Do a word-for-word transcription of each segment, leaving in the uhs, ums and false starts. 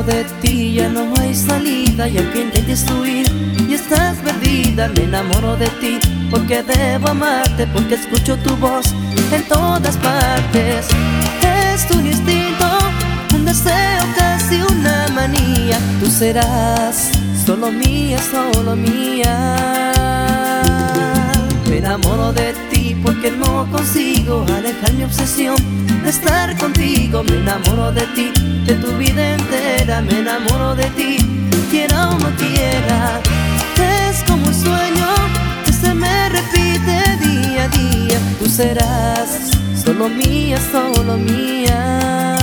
enamoro de ti, ya no hay salida. Y aunque intentes huir y estás perdida, me enamoro de ti porque debo amarte, porque escucho tu voz en todas partes. Es un instinto, un deseo, casi una manía. Tú serás solo mía, solo mía. Me enamoro de ti porque no consigo alejar mi obsesión de estar contigo. Me enamoro de ti, de tu vida entera. Me enamoro de ti, quiera o no quiera. Es como un sueño que se me repite día a día. Tú serás solo mía, solo mía.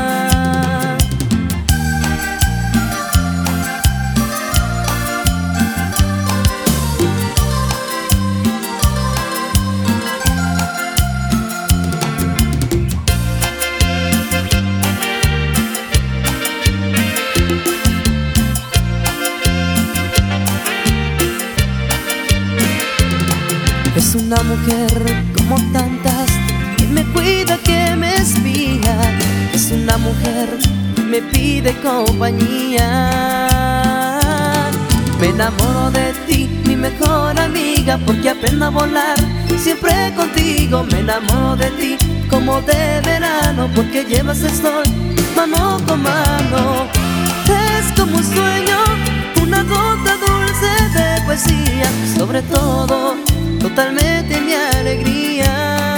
Es una mujer como tantas, que me cuida, que me espía. Es una mujer que me pide compañía. Me enamoro de ti, mi mejor amiga, porque aprendo a volar siempre contigo. Me enamoro de ti como de verano, porque llevas el sol mano con mano. Es como un sueño, una gota dulce de poesía, sobre todo totalmente mi alegría.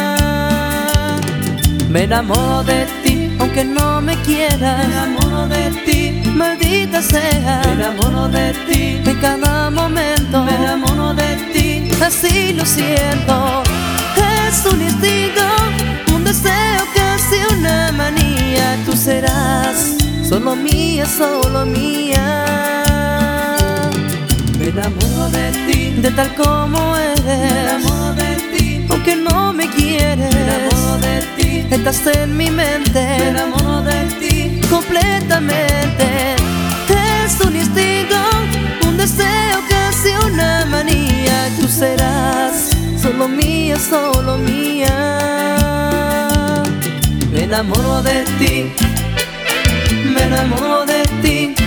Me enamoro de ti aunque no me quieras. Me enamoro de ti, maldita sea. Me enamoro de ti en cada momento. Me enamoro de ti, así lo siento. Es un instinto, un deseo, casi una manía. Tú serás solo mía, solo mía. Me enamoro de ti, de tal como eres. Me enamoro de ti, aunque no me quieres. Me enamoro de ti, estás en mi mente. Me enamoro de ti completamente. Es un instinto, un deseo, casi una manía. Tú serás solo mía, solo mía. Me enamoro de ti, me enamoro de ti.